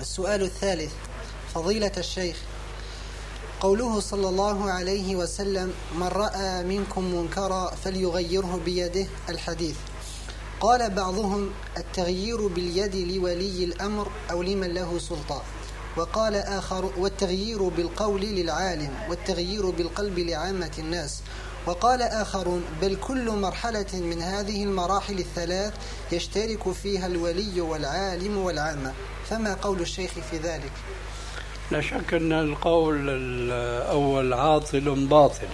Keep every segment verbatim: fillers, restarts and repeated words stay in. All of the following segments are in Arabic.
السؤال الثالث: فضيلة الشيخ، قوله صلى الله عليه وسلم: من رأى منكم منكرا فليغيره بيده، الحديث، قال بعضهم: التغيير باليد لولي الأمر أو لمن له سلطة، وقال آخر: والتغيير بالقول للعالم، والتغيير بالقلب لعامة الناس، وقال آخرون: بل كل مرحلة من هذه المراحل الثلاث يشترك فيها الولي والعالم والعامة، فما قول الشيخ في ذلك؟ لا شك أن القول الأول عاطل باطل،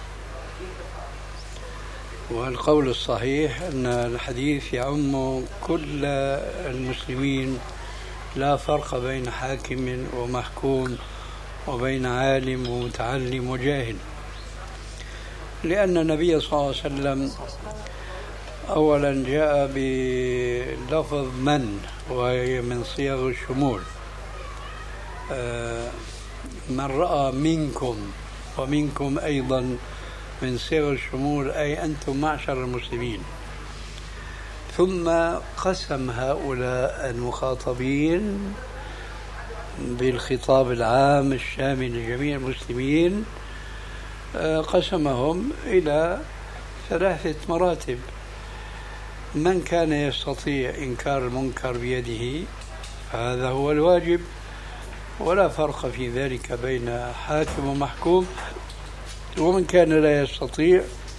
والقول الصحيح أن الحديث يعم كل المسلمين، لا فرق بين حاكم ومحكوم وبين عالم ومتعلم وجاهل، لأن النبي صلى الله عليه وسلم أولا جاء بلفظ من، وهي من صيغ الشمول، من رأى منكم، ومنكم أيضا من صيغ الشمول، أي أنتم معشر المسلمين. ثم قسم هؤلاء المخاطبين بالخطاب العام الشامل لجميع المسلمين، قسمهم إلى ثلاثة مراتب: من كان يستطيع إنكار المنكر بيده فهذا هو الواجب، ولا فرق في ذلك بين حاكم ومحكوم، ومن كان لا يستطيع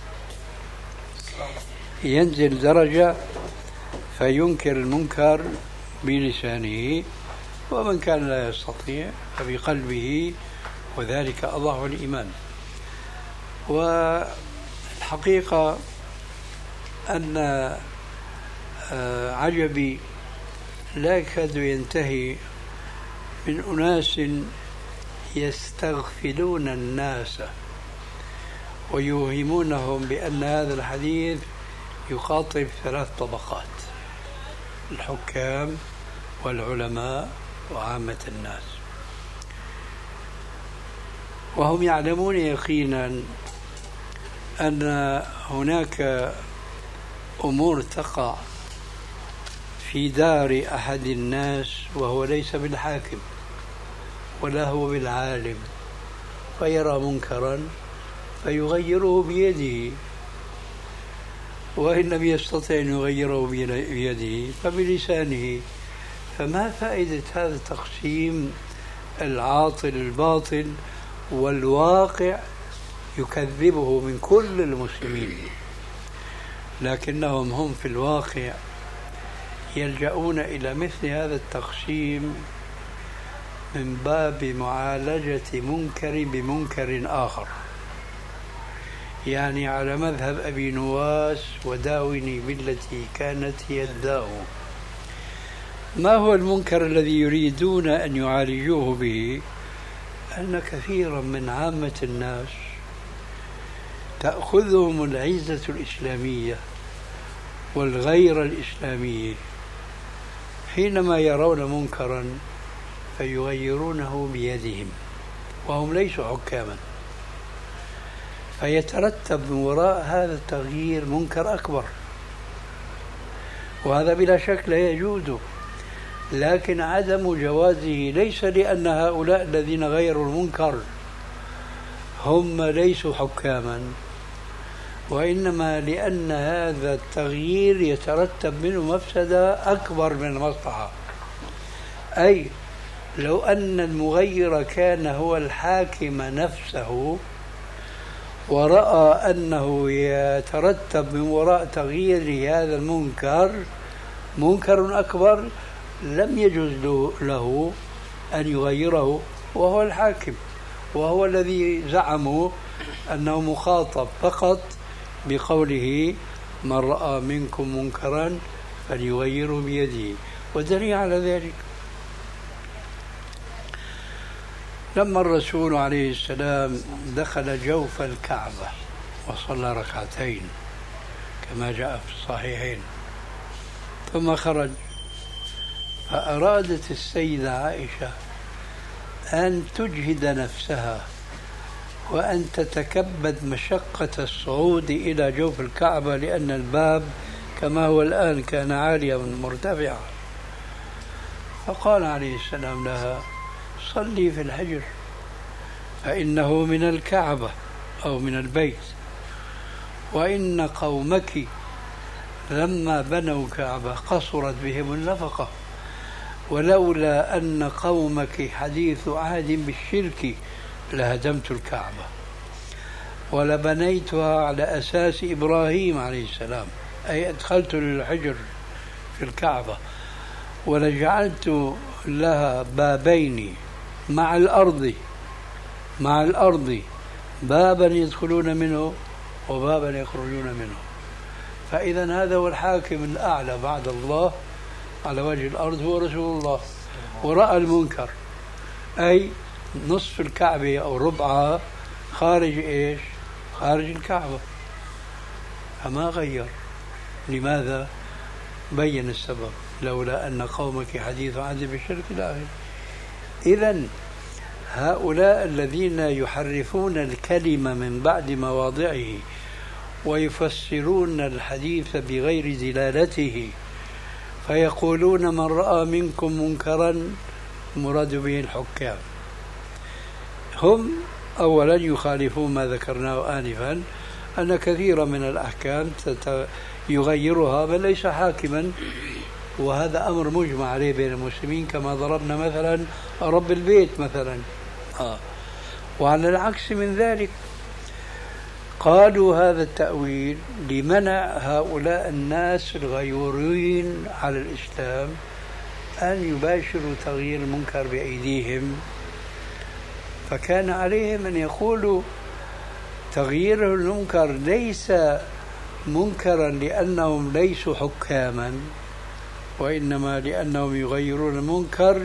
ينزل درجة فينكر المنكر بلسانه، ومن كان لا يستطيع فبقلبه، وذلك أضعف الإيمان. والحقيقة أن عجبي لا يكاد ينتهي من أناس يستغفلون الناس ويوهمونهم بأن هذا الحديث يخاطب ثلاث طبقات: الحكام والعلماء وعامة الناس، وهم يعلمون يقينا أن هناك أمور تقع في دار أحد الناس وهو ليس بالحاكم ولا هو بالعالم، فيرى منكرا فيغيره بيده، وإن لم يستطع أن يغيره بيده فبلسانه. فما فائدة هذا التقسيم العاطل الباطل، والواقع يكذبه من كل المسلمين؟ لكنهم هم في الواقع يلجؤون إلى مثل هذا التقسيم من باب معالجة منكر بمنكر آخر، يعني على مذهب أبي نواس: وداوني بالتي كانت هي الداء. ما هو المنكر الذي يريدون أن يعالجوه به؟ أن كثيرا من عامة الناس تأخذهم العزة الإسلامية والغيرة الإسلامية حينما يرون منكرا فيغيرونه بيدهم، وهم ليسوا حكاما، فيترتب من وراء هذا التغيير منكر أكبر، وهذا بلا شك لا يجوز. لكن عدم جوازه ليس لأن هؤلاء الذين غيروا المنكر هم ليسوا حكاما، وإنما لأن هذا التغيير يترتب منه مفسدة أكبر من المصلحة. أي لو أن المغير كان هو الحاكم نفسه ورأى أنه يترتب من وراء تغيير هذا المنكر منكر أكبر، لم يجوز له أن يغيره، وهو الحاكم، وهو الذي زعموا أنه مخاطب فقط بقوله: من رأى منكم منكرا فليغيره بيده. والدليل على ذلك لما الرسول عليه السلام دخل جوف الكعبة وصلى ركعتين كما جاء في الصحيحين، ثم خرج، فأرادت السيدة عائشة أن تجهد نفسها وأن تتكبد مشقة الصعود إلى جوف الكعبة، لأن الباب كما هو الآن كان عاليا مرتفعا، فقال عليه السلام لها صلي في الحجر فإنه من الكعبة أو من البيت، وإن قومك لما بنوا كعبة قصرت بهم النفقة، ولولا أن قومك حديث عهد بالشرك لهدمت الكعبة ولبنيتها على أساس إبراهيم عليه السلام، أي أدخلت للحجر في الكعبة ولجعلت لها بابين مع الأرض مع الأرض بابا يدخلون منه وبابا يخرجون منه. فإذا هذا هو الحاكم الأعلى بعد الله على وجه الأرض هو رسول الله، ورأى المنكر، أي نصف الكعبة أو ربعها خارج إيش؟ خارج الكعبة، فما غير. لماذا؟ بين السبب، لولا أن قومك حديث عهد بالشرك لا. إذن هؤلاء الذين يحرفون الكلمة من بعد مواضعه ويفسرون الحديث بغير دلالته، فيقولون من رأى منكم منكرا مراد به الحكام، هم أولا يخالفون ما ذكرناه آنفا أن كثيرا من الأحكام يغيرها بل ليس حاكما، وهذا أمر مجمع عليه بين المسلمين، كما ضربنا مثلا رب البيت مثلا. آه. وعلى العكس من ذلك قالوا هذا التأويل لمنع هؤلاء الناس الغيورين على الإسلام أن يباشروا تغيير المنكر بأيديهم، فكان عليهم أن يقولوا تغيير المنكر ليس منكرا لأنهم ليسوا حكاما، وإنما لأنهم يغيرون المنكر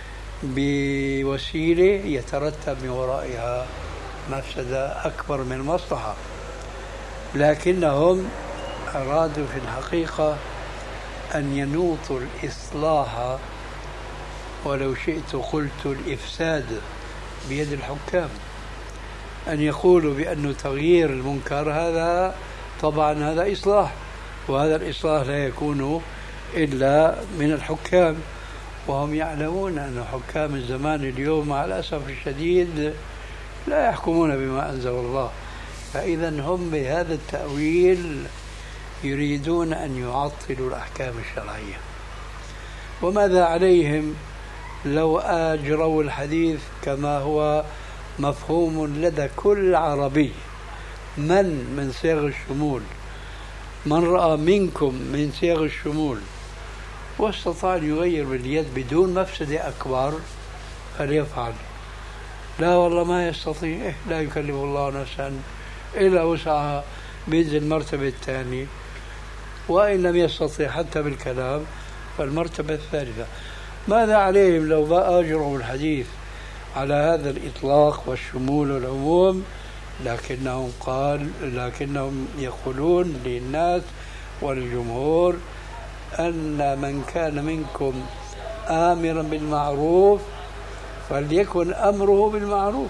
بوسيلة يترتب من ورائها مفسدة أكبر من المصلحة. لكنهم أرادوا في الحقيقة أن ينوطوا الإصلاح، ولو شئت قلت الإفساد، بيد الحكام، أن يقولوا بأن تغيير المنكر هذا طبعا هذا إصلاح، وهذا الإصلاح لا يكون إلا من الحكام، وهم يعلمون أن حكام الزمان اليوم مع الأسف الشديد لا يحكمون بما أنزل الله. فإذا هم بهذا التأويل يريدون أن يعطلوا الأحكام الشرعية. وماذا عليهم لو أجروا الحديث كما هو مفهوم لدى كل عربي، من من صيغ الشمول، من رأى منكم من صيغ الشمول واستطاع أن يغير باليد بدون مفسدة أكبر فليفعل. لا والله ما يستطيع، إيه لا يكلف الله نفسا إلا وسعها، بينزل المرتبة الثانية، وإن لم يستطيع حتى بالكلام فالمرتبة الثالثة. ماذا عليهم لو بقى أجروا الحديث على هذا الإطلاق والشمول والعموم؟ لكنهم قال لكنهم يقولون للناس والجمهور أن من كان منكم آمرا بالمعروف فليكن أمره بالمعروف،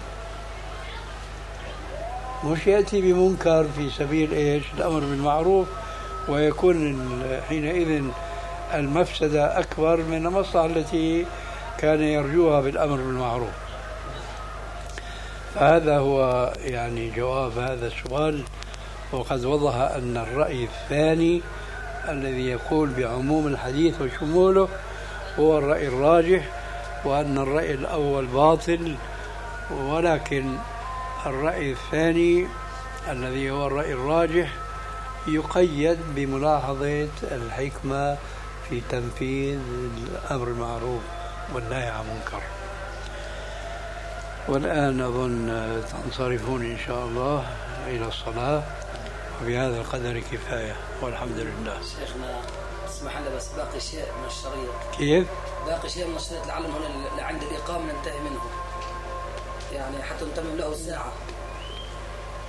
مش يأتي بمنكر في سبيل إيش الأمر بالمعروف، ويكون حينئذ المفسدة أكبر من المصلحة التي كان يرجوها بالأمر بالمعروف. هذا هو يعني جواب هذا السؤال. وقد وضح أن الرأي الثاني الذي يقول بعموم الحديث وشموله هو الرأي الراجح، وأن الرأي الأول باطل، ولكن الرأي الثاني الذي هو الرأي الراجح يقيد بملاحظة الحكمة في تنفيذ الأمر المعروف والنهي عن المنكر. والآن أظن تنصرفون إن شاء الله إلى الصلاة، وبهذا القدر كفاية والحمد لله. شيخنا اسمح لنا بس باقي شيء من الشريط. كيف؟ باقي شيء من الشريط لعلم هنا عند الإقامة ننتهي منه، يعني حتى نتمم له الساعة.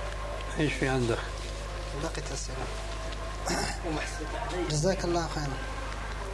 إيش في عندك؟ بقيت أسئلة. جزاك الله خيرا.